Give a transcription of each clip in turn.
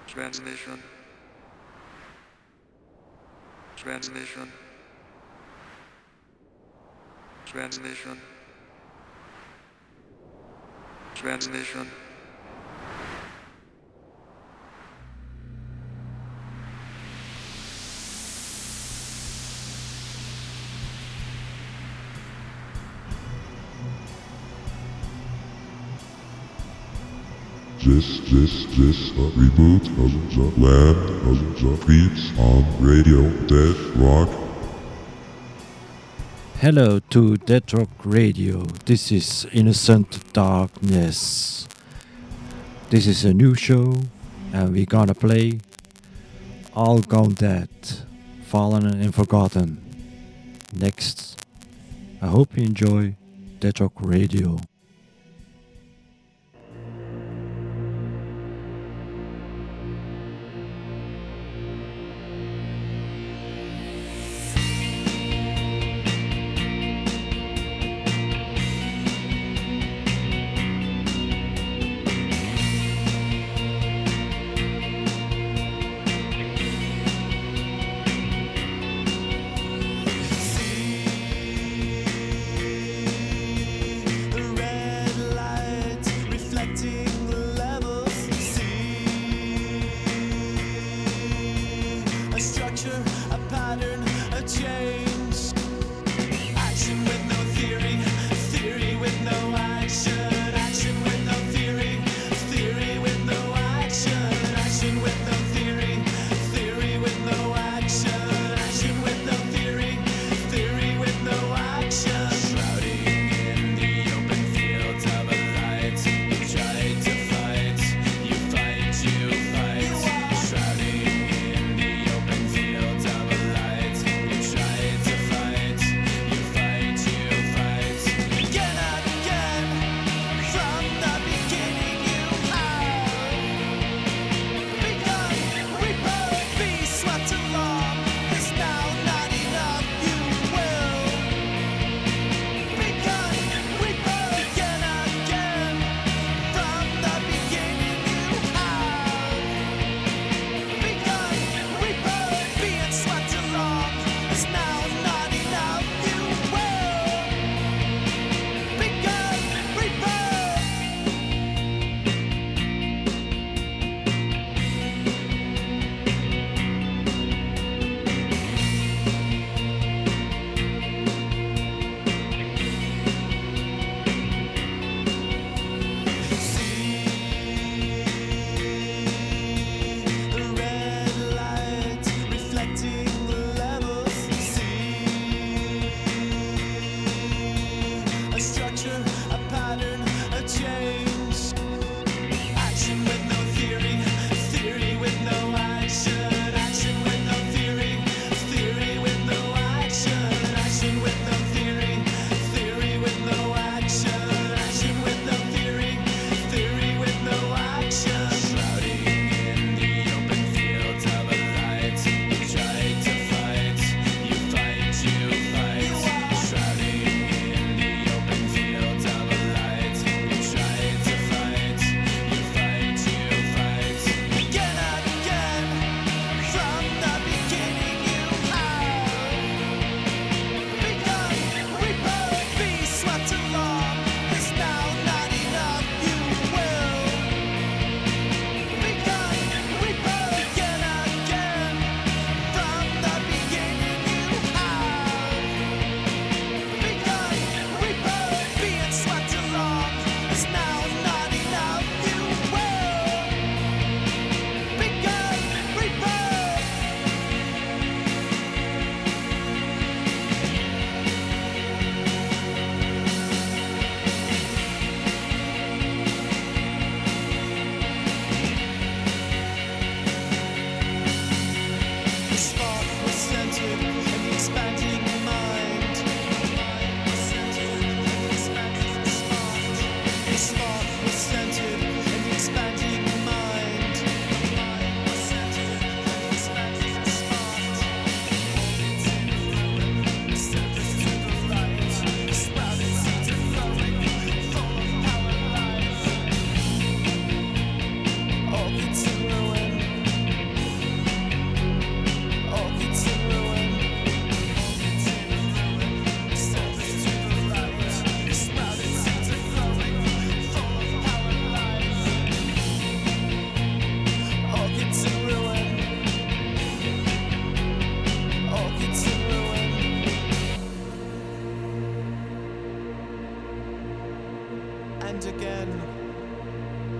Transmission. Transmission. Transmission. Transmission. This a reboot of the land of the beats on Radio Dead Rock. Hello to Dead Rock Radio. This is Innocent Darkness. This is a new show, and we're gonna play All Gone Dead, Fallen and Forgotten. Next, I hope you enjoy Dead Rock Radio. The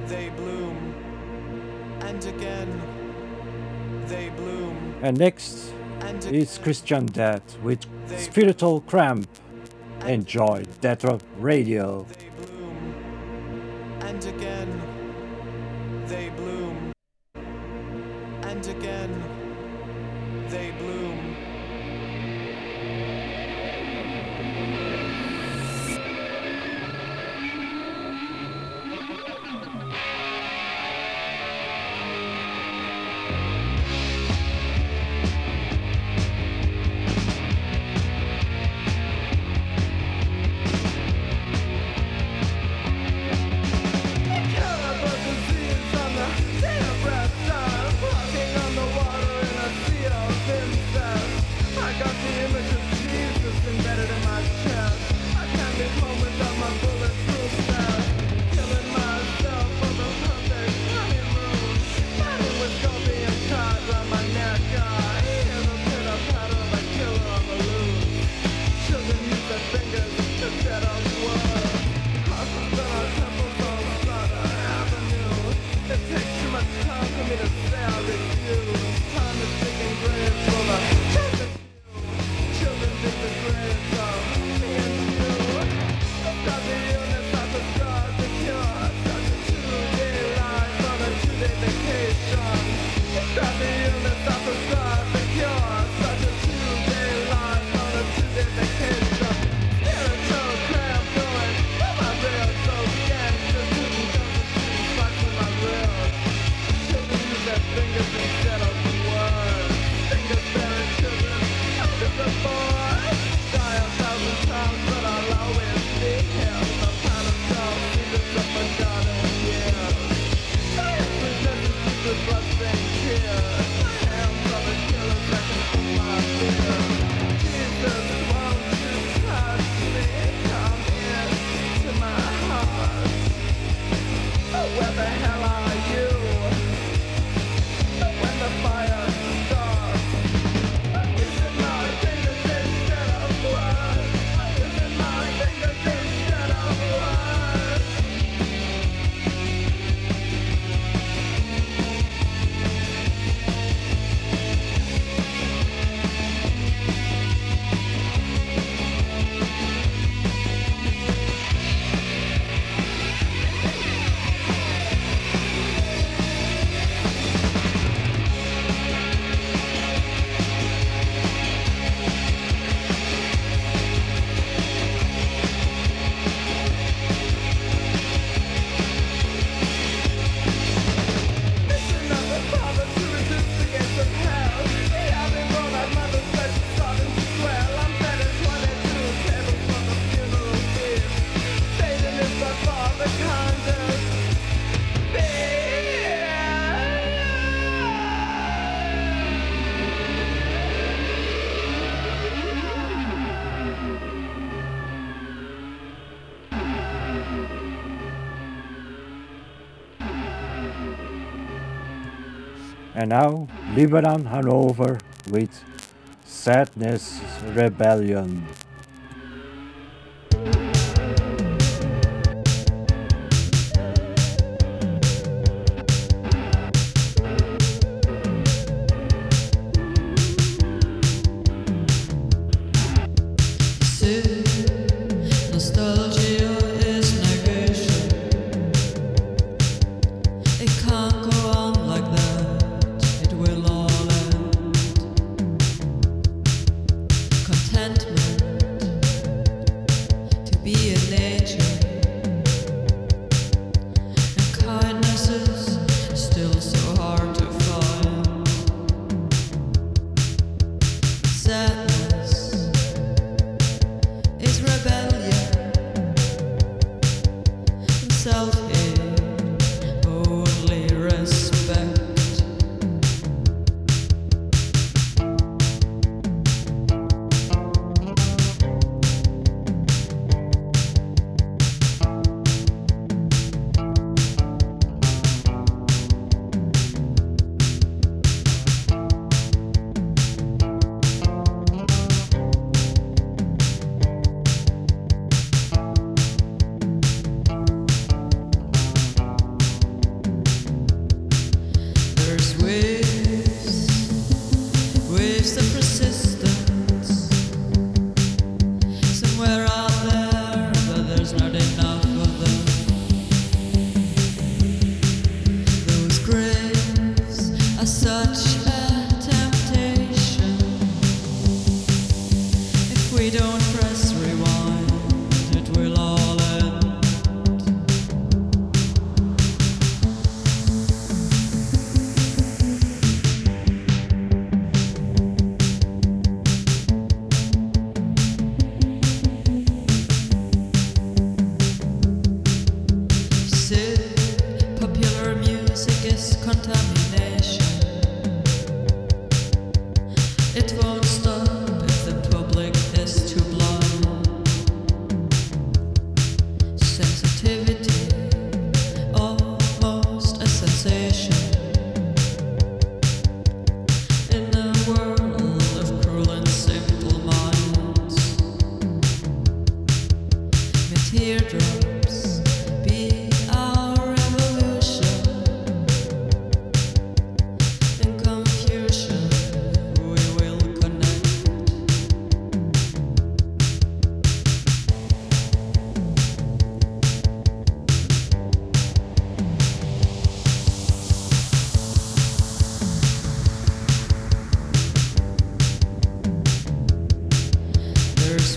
they bloom, and again they bloom. And next is Christian Death with Spiritual Cramp. Enjoy Death Rock Radio. They bloom, and again they bloom, and again they bloom. And now, Liberan Hanover with Sadness Rebellion. Contentment such a temptation. If we don't press rewind, it will all end. Popular music is contamination. It won't stop if the public is too blind. Sensitivity, almost a sensation. In a world of cruel and simple minds, may teardrops be our revolution. In confusion, we will connect. There's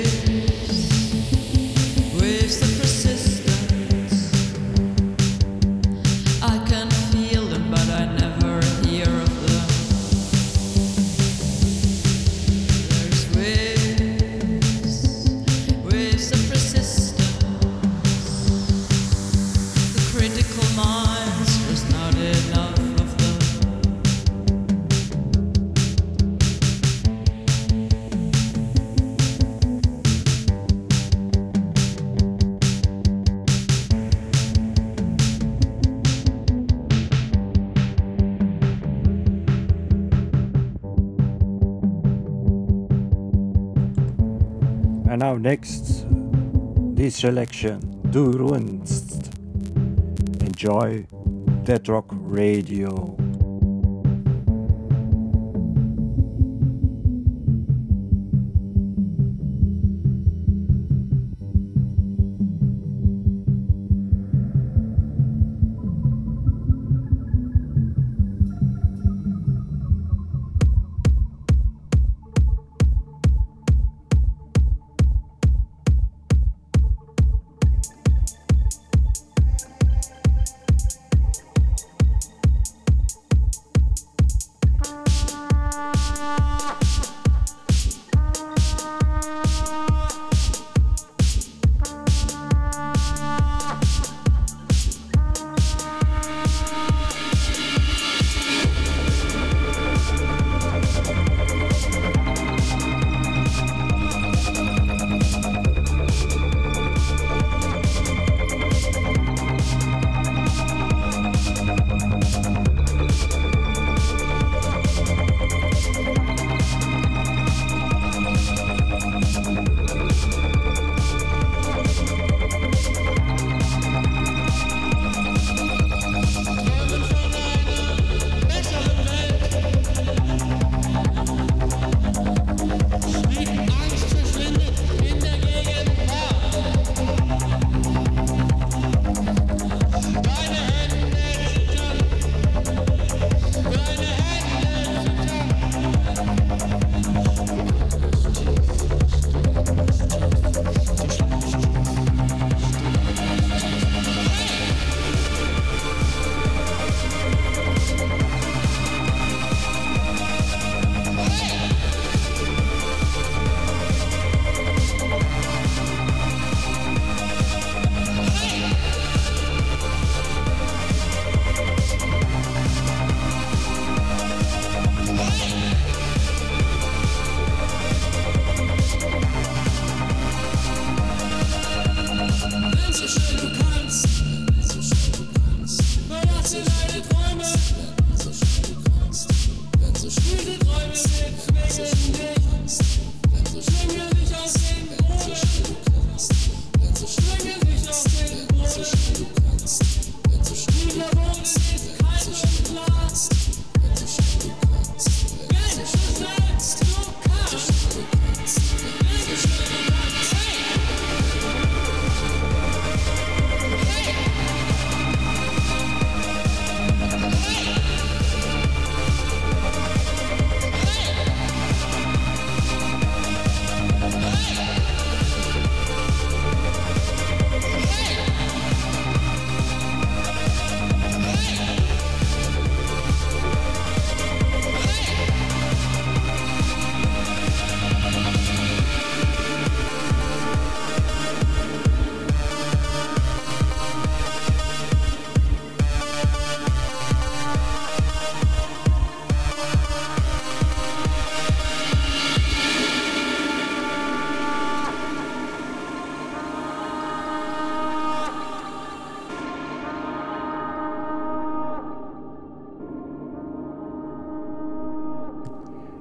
waves of resistance. I can feel them, but I never hear of them. There's waves of resistance. The critical minds, there's not enough of them. And now next, this selection, Du Runst. Enjoy Dead Rock Radio.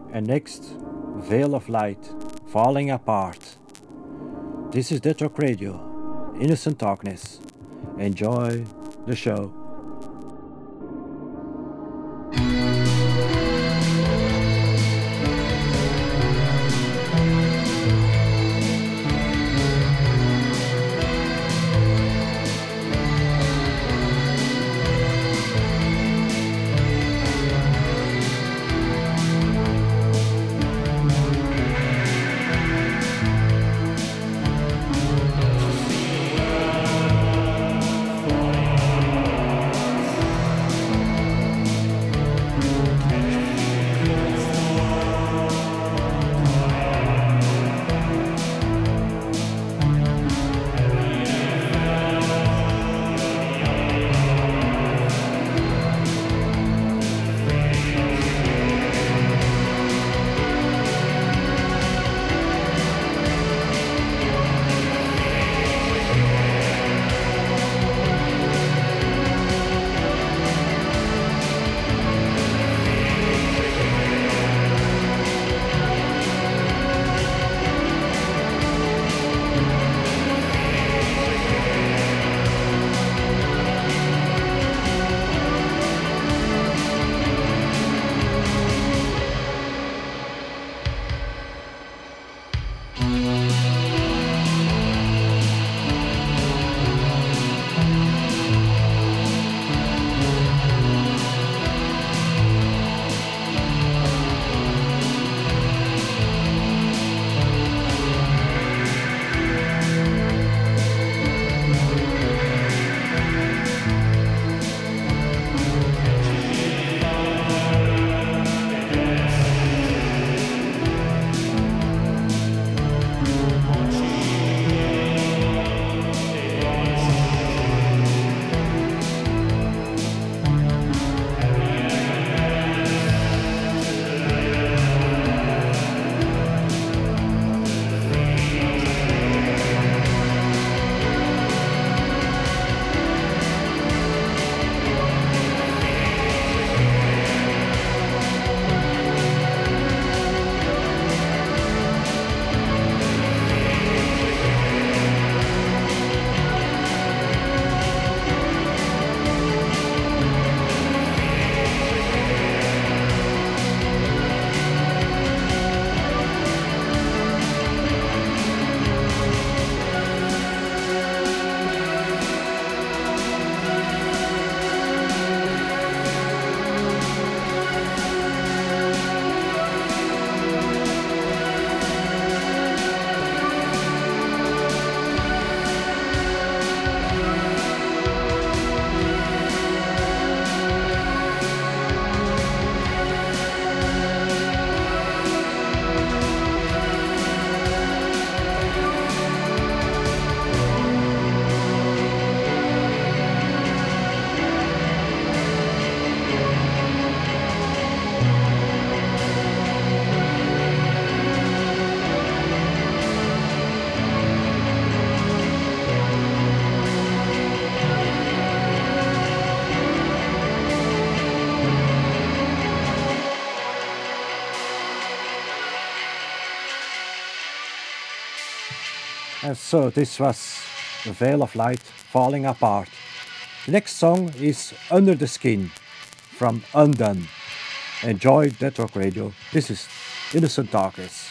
And next, Veil of Light, Falling Apart. This is Dead Rock Radio, Innocent Darkness. Enjoy the show. And so this was The Veil of Light, Falling Apart. The next song is Under the Skin from Undone. Enjoy Dead Rock Radio. This is Innocent Darkness.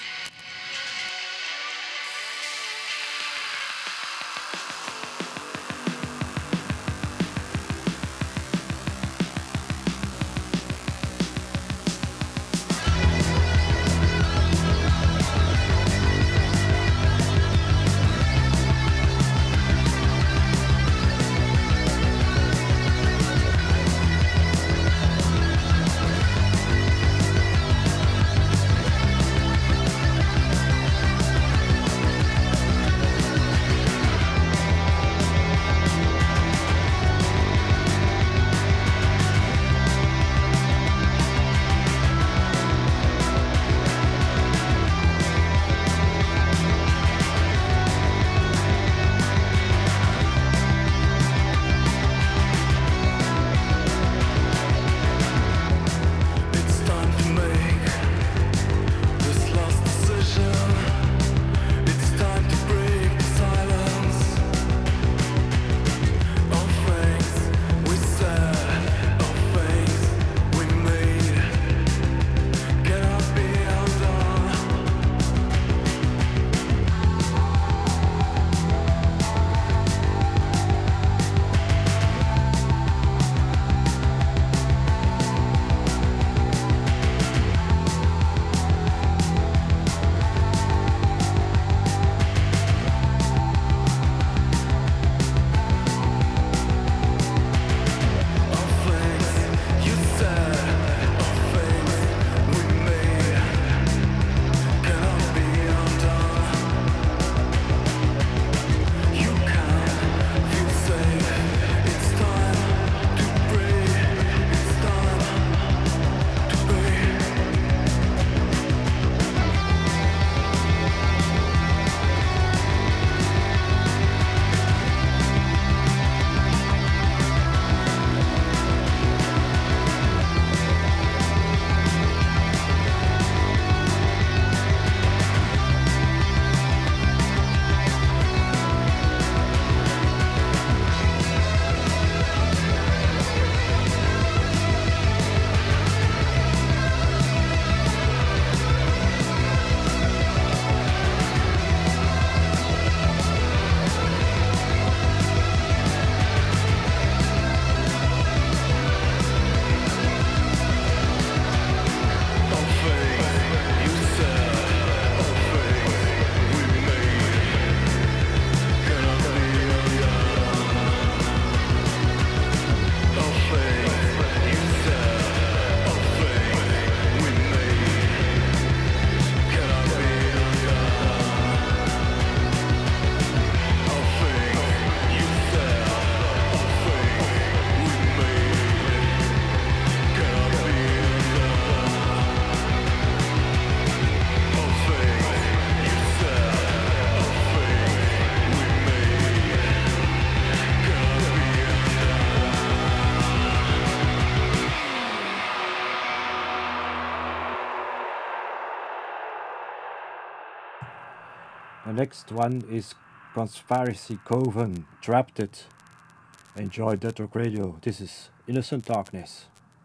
The next one is Conspiracy Coven, Trapped It. Enjoy Dead Rock Radio. This is Innocent Darkness.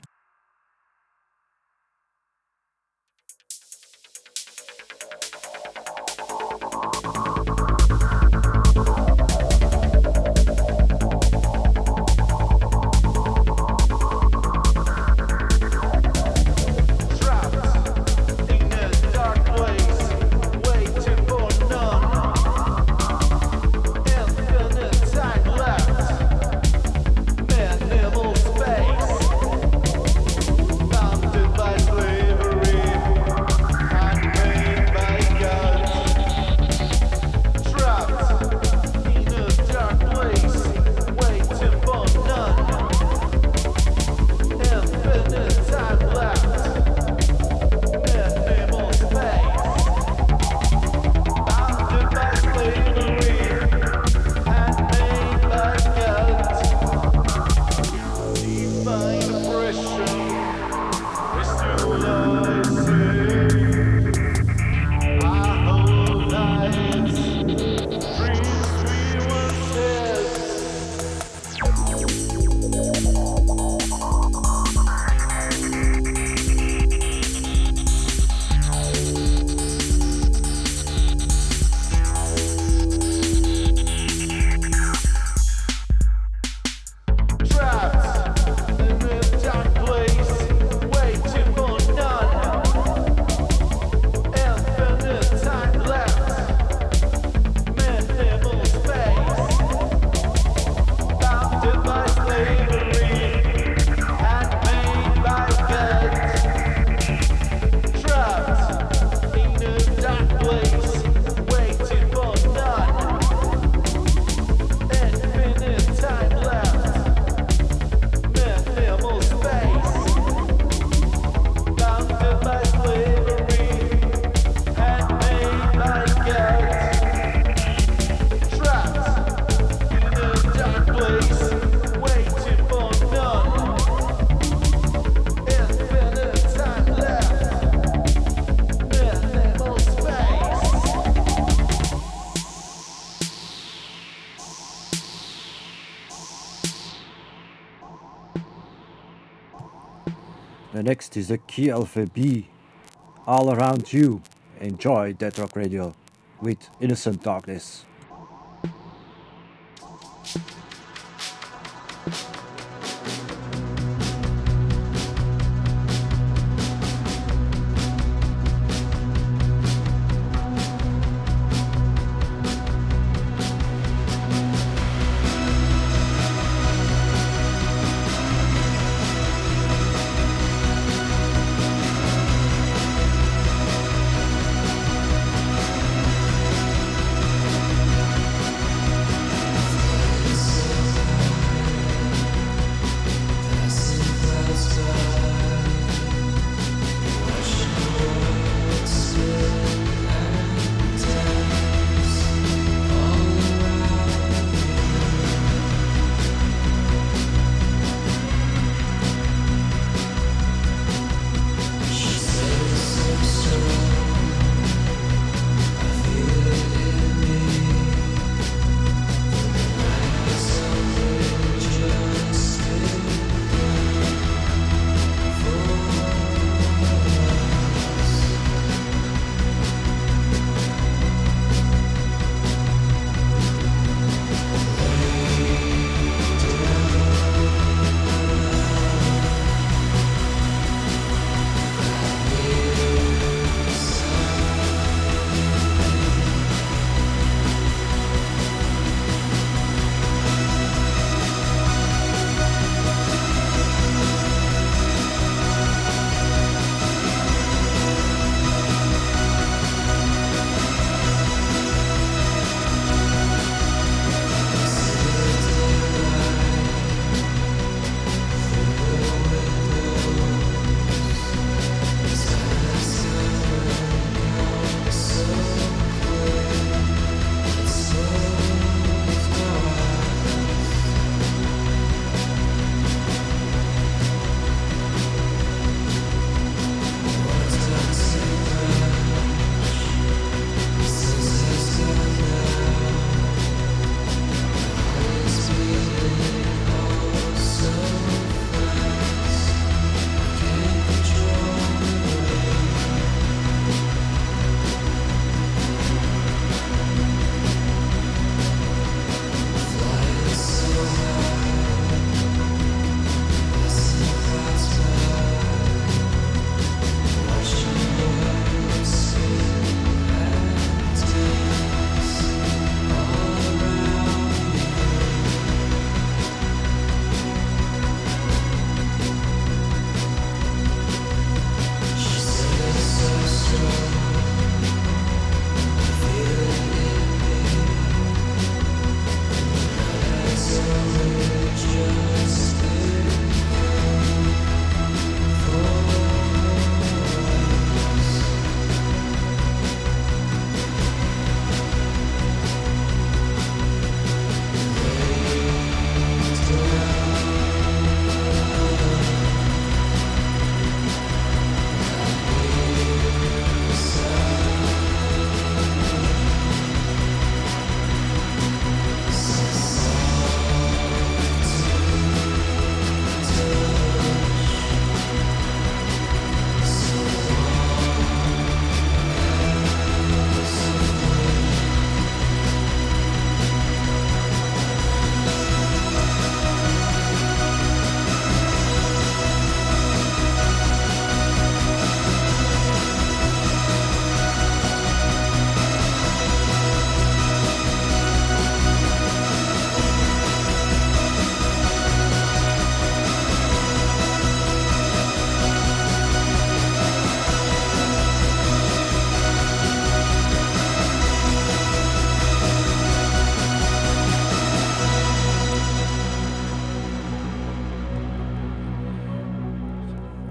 The next is the Key Alpha B, All Around You. Enjoy Dead Rock Radio with Innocent Darkness.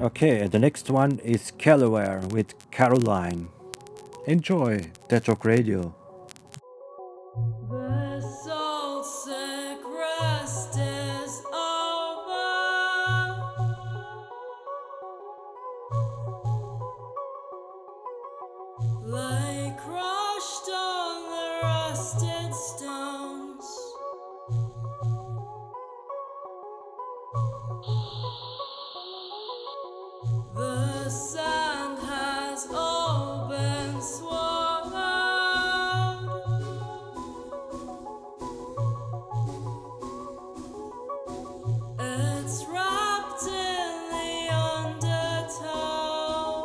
Okay, the next one is Callaware with Caroline. Enjoy Dead Rock Radio. The soul sick rest is over. Lay crushed on the rusted stones. The sand has all been swallowed. It's wrapped in the undertow.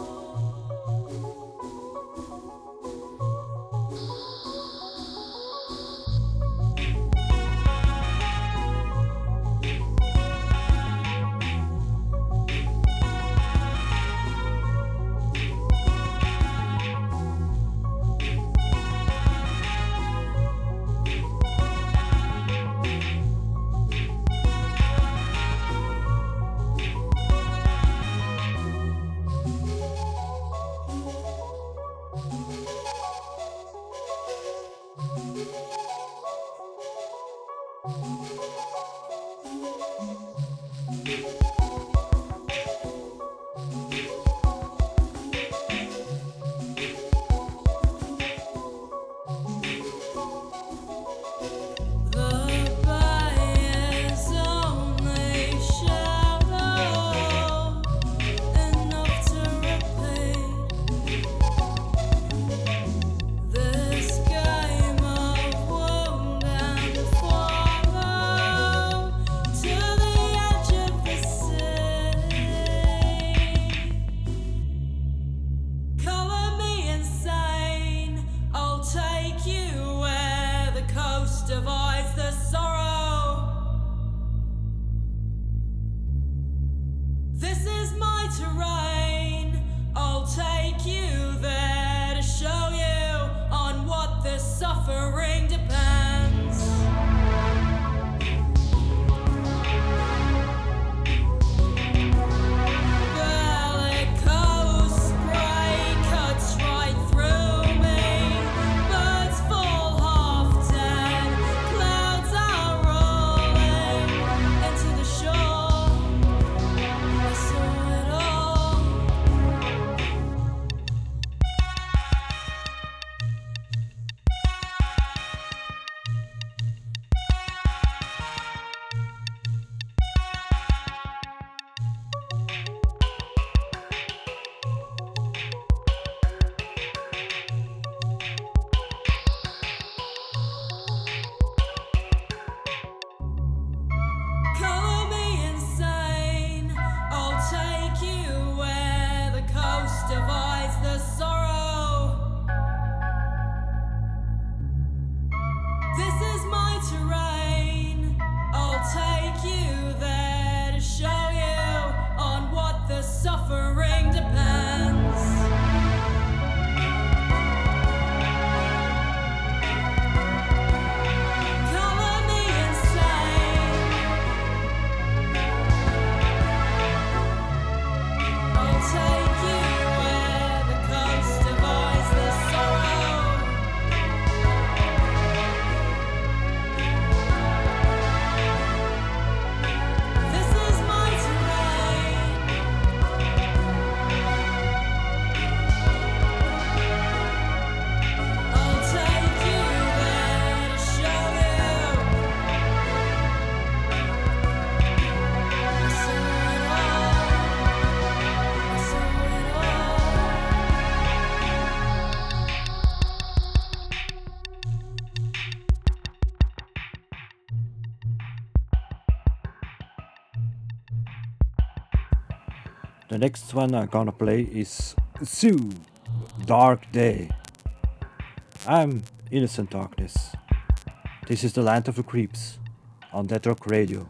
The bay is only shallow enough to repeat this game of wound and follow to the edge of the sea. Color me insane, I'll take you where the coast divides the sorrow. This is my terrain, I'll take you there to show you on what the suffering depends. Bellicose spray cuts right through me. Birds fall half dead. Clouds are rolling into the shore. I saw it all. Color me insane, I'll take you where the coast divides the sorrow. This is my terrain, I'll take you there to show you on what the suffering depends. Color me insane, I'll take you where the coast divides the sorrow. This is my terrain. I'll take you there to show you. I saw it all. I saw it all. The next one I'm gonna play is Zoo, Dark Day. I'm Innocent Darkness. This is the Land of the Creeps on Dead Rock Radio.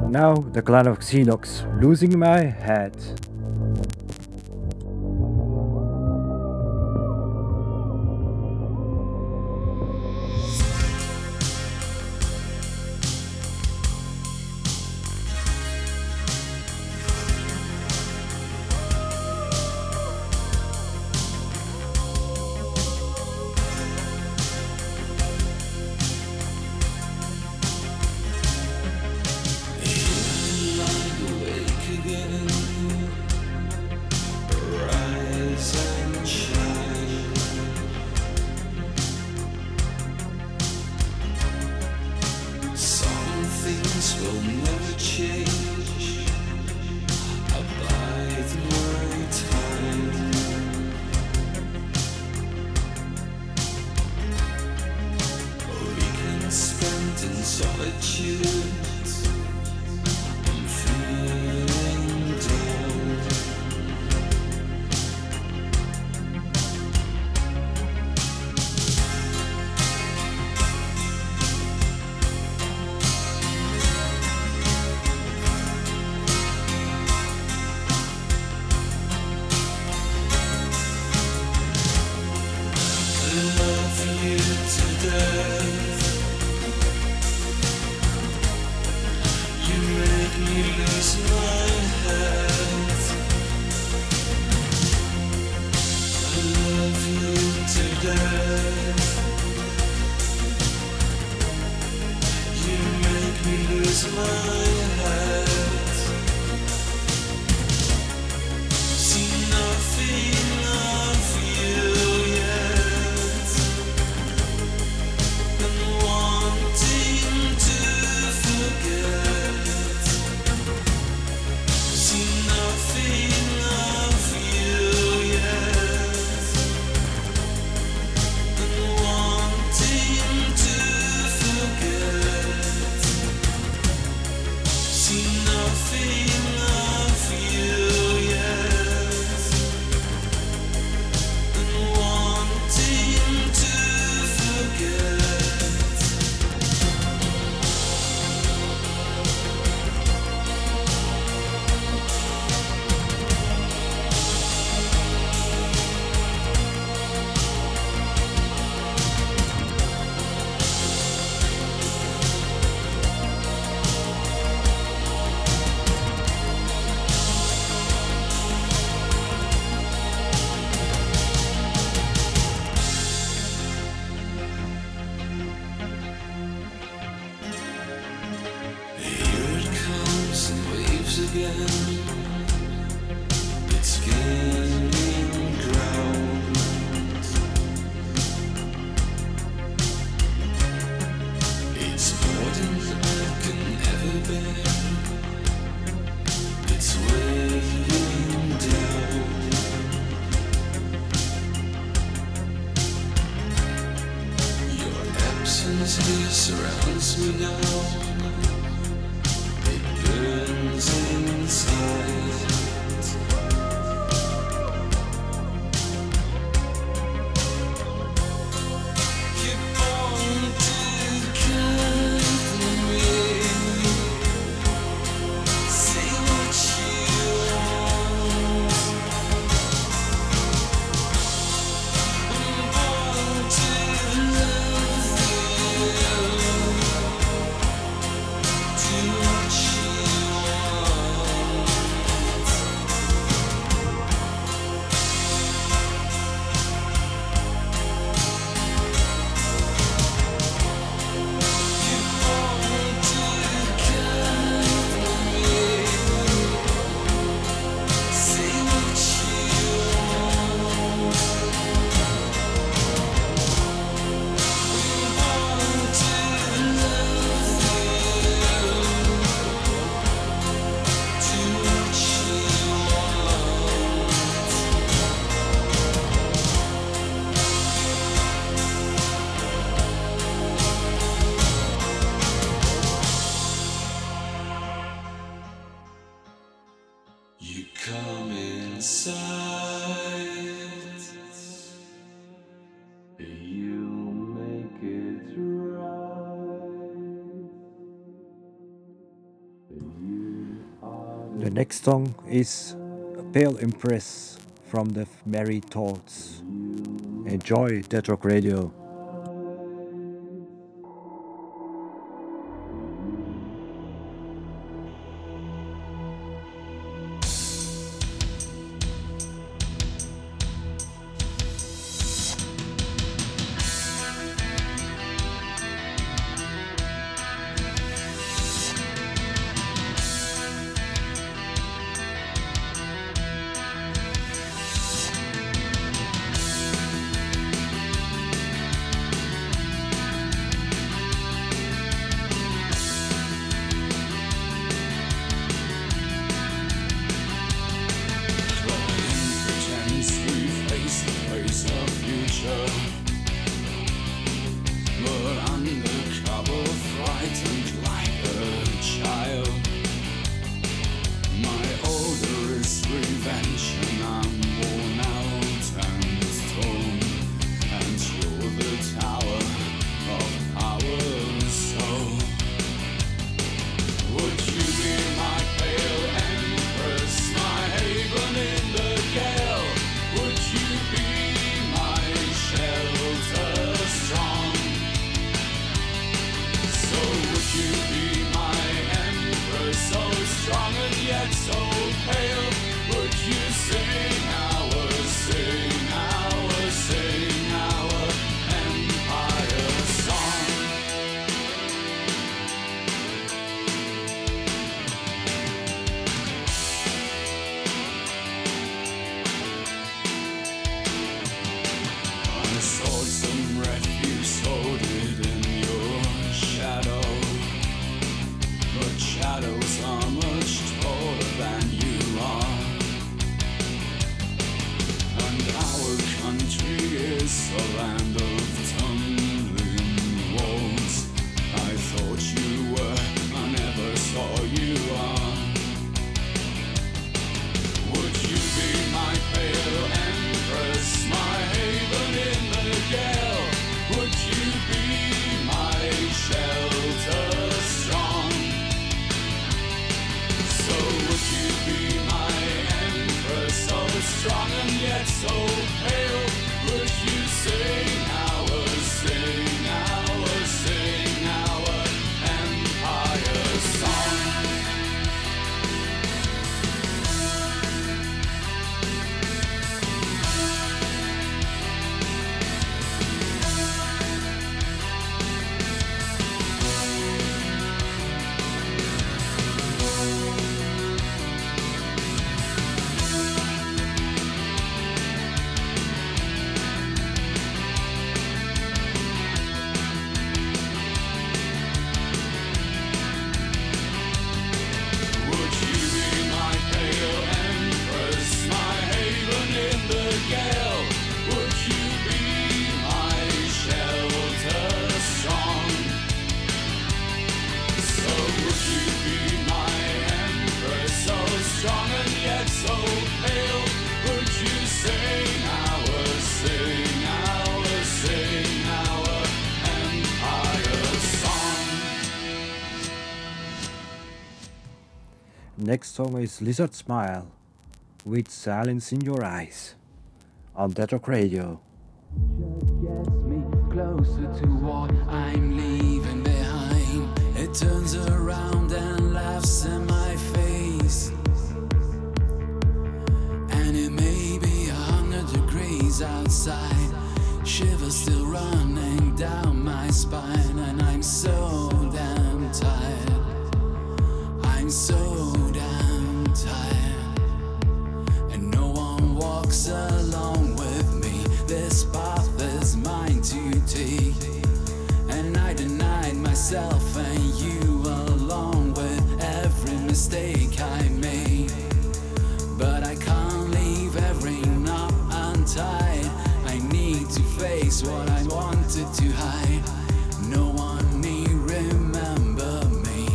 Now the clan of Xenox, losing my head. The next song is A Pale Impress from the Merry Thoughts. Enjoy Dead Rock Radio. Next song is Lizard Smile with Silence in Your Eyes on Dead Rock Radio. Just gets me closer to what I'm leaving behind. It turns around and laughs in my face. And it may be 100 degrees outside. Shivers still running down my spine. And I'm so damn tired. I'm so damn tired. And no one walks along with me. This path is mine to take. And I denied myself and you along with every mistake I made. But I can't leave every knot untied. I need to face what I wanted to hide. No one need remember me.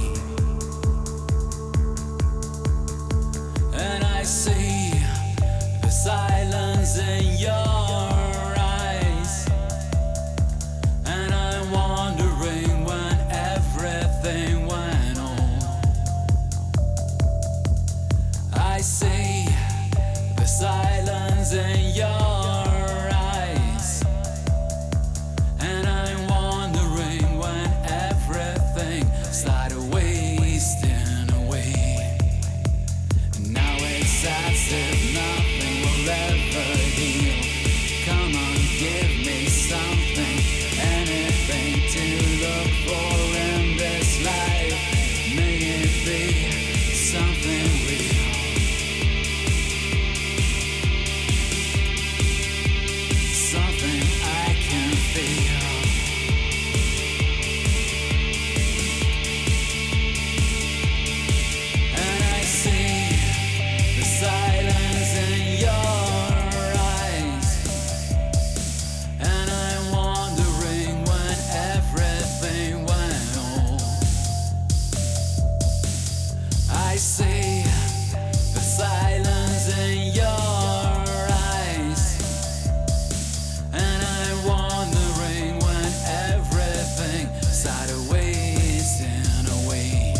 And I see the silence in your eyes. And I'm wondering when everything went on. I see the silence in your eyes, and I'm wondering when everything started wasting away.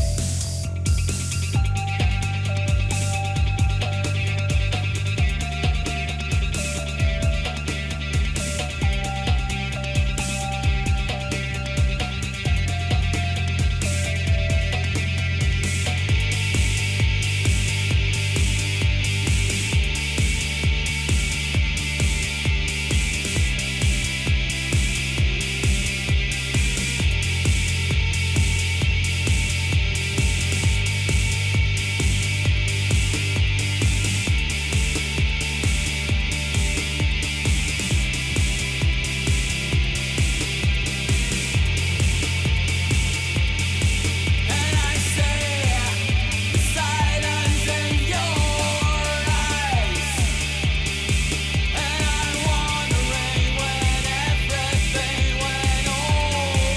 And I see the silence in your eyes, and I'm wondering when everything went on.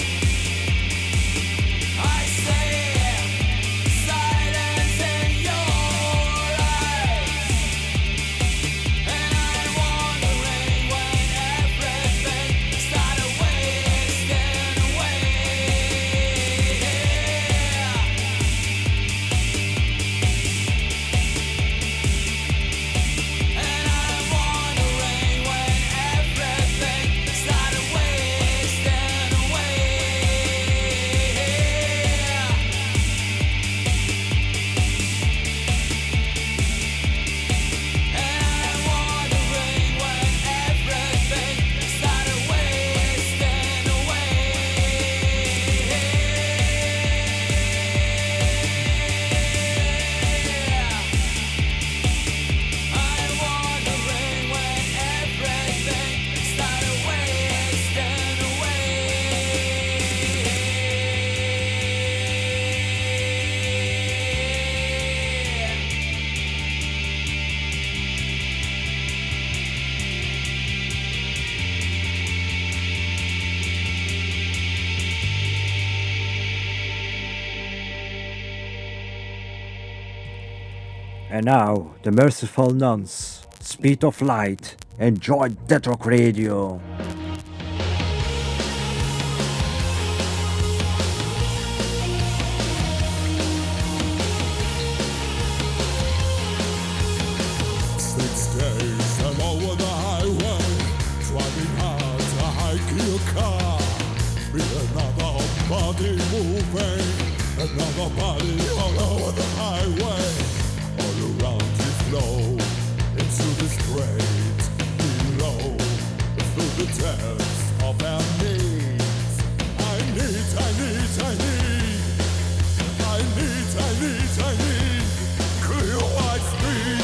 I see the silence in your eyes, and I'm wondering when everything started wasting away. And I'm wondering when everything started wasting away. And I'm wondering when everything started wasting away. I'm wondering when everything started wasting away. And now, the Merciful Nuns, Speed of Light, enjoy Dead Rock Radio. Six days and over the highway, driving hard to hike your car. Be another body moving, another body all over the highway. All around you flow into this great below, through the depths of our needs. I need clear white speed.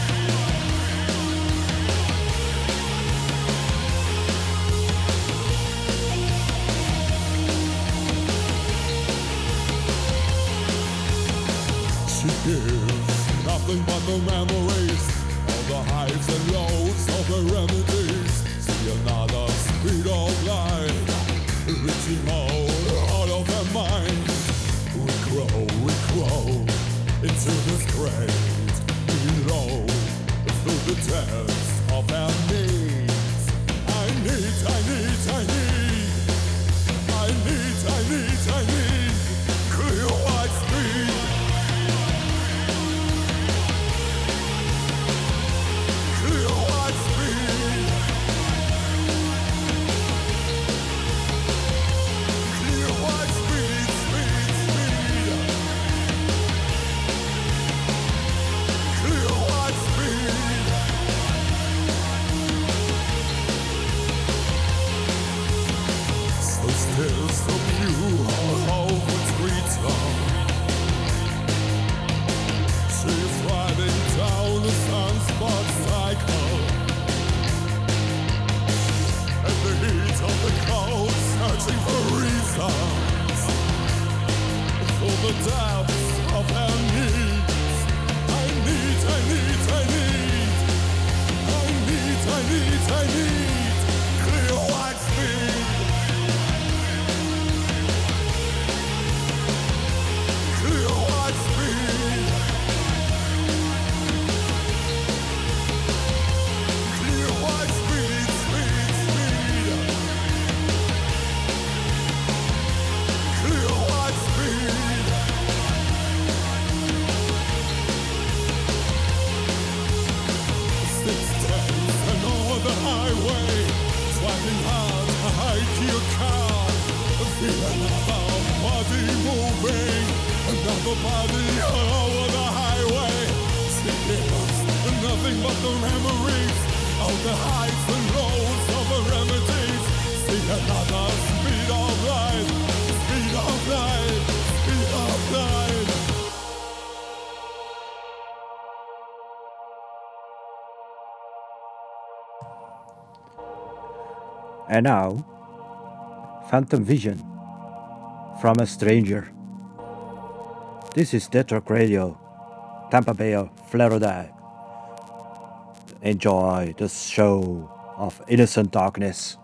She gives nothing but the memories, all the highs and lows of the remedies. See another speed of light, reaching all of their minds. We grow into this great below, through the depths of our needs. I need clear white speed. Clear white speed. Clear white speed, speed. Clear white speed. So still, so pure, all over treetop. She's riding down the sunspot cycle, and the heat of the cold, searching for reasons, for the depths of her needs. I need clear white speed. Clear white speed. a party all over the highway. Sticking us, nothing but the memories of the highs and lows of the remedies. See another speed of light, speed of light, speed of light. And now, Phantom Vision from a Stranger. This is Death Rock Radio, Tampa Bay, Florida. Enjoy the show of Innocent Darkness.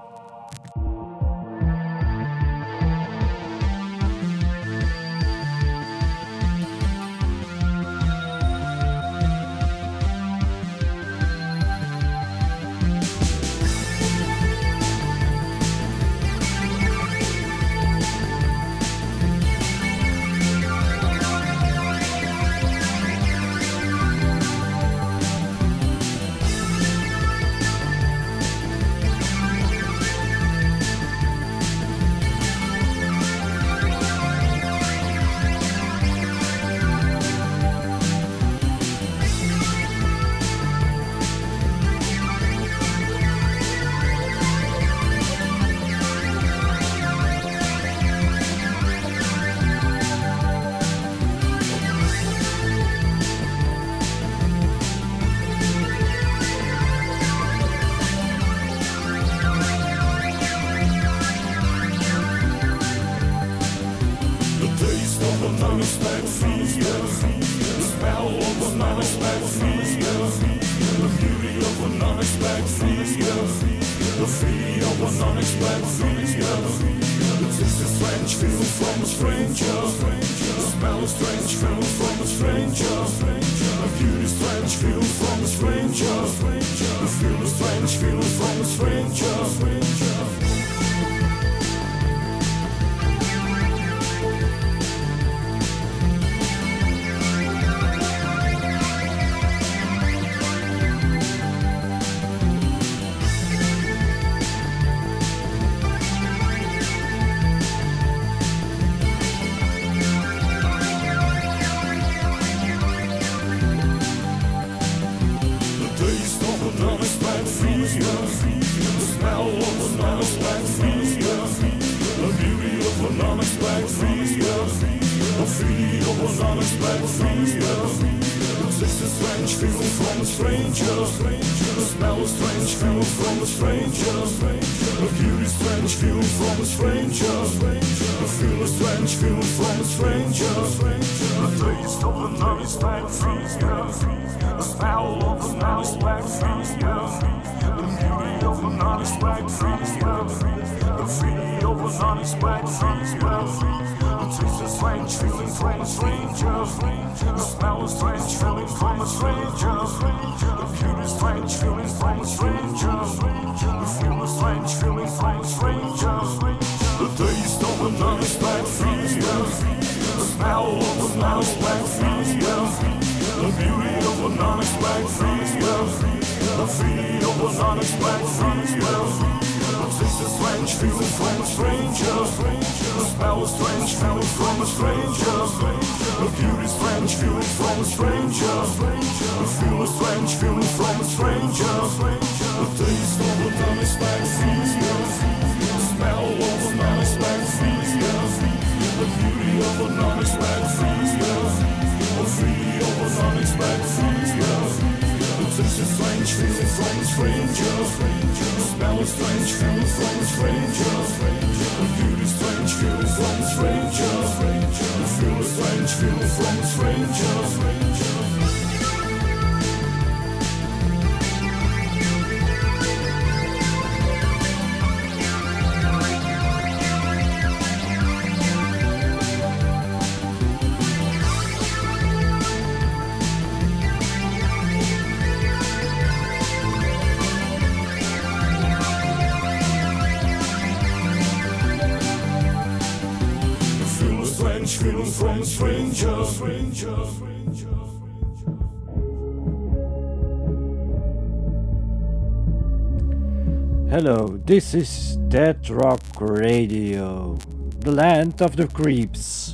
Hello, this is Death Rock Radio, the land of the creeps,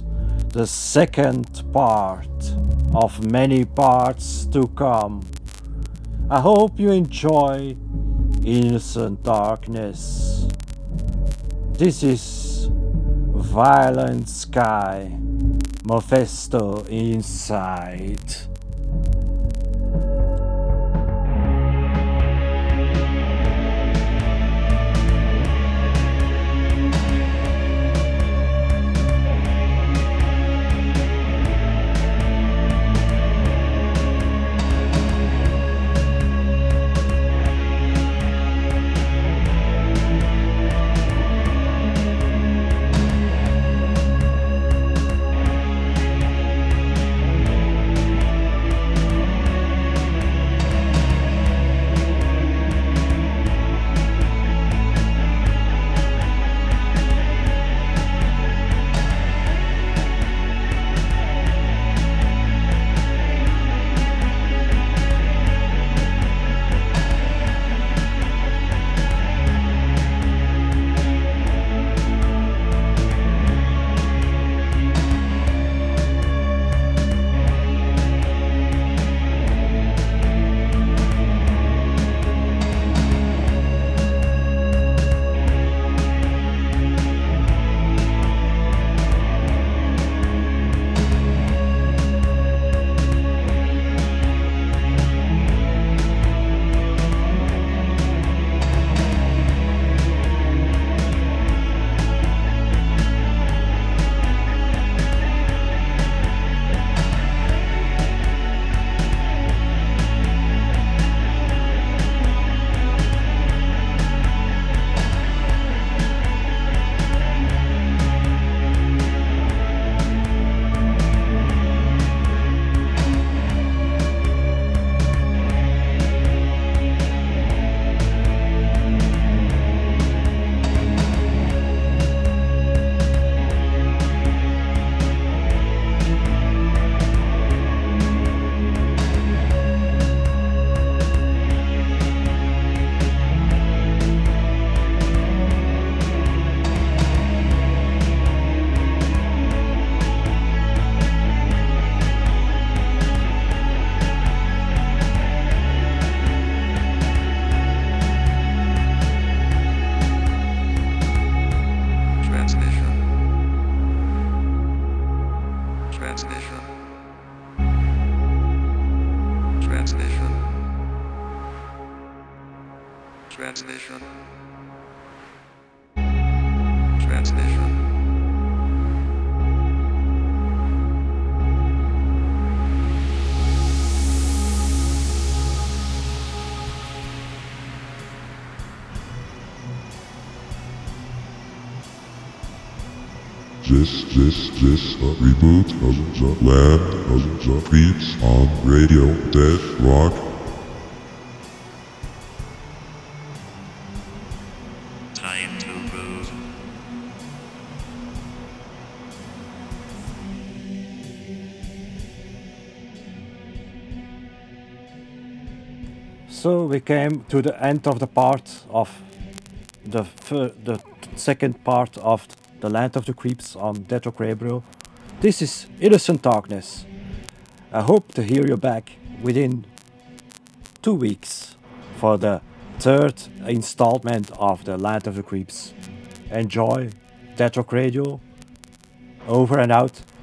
the second part of many parts to come. I hope you enjoy Innocent Darkness. This is Violent Sky, Mephisto Inside. Transmission. Transmission. This a reboot of the Land of the Beats on Radio Rock. Time to move. So we came to the end of the part of the second part of the Land of the Creeps on Death Rock Radio. This is Innocent Darkness. I hope to hear you back within 2 weeks for the third installment of the Land of the Creeps. Enjoy Death Rock Radio. Over and out.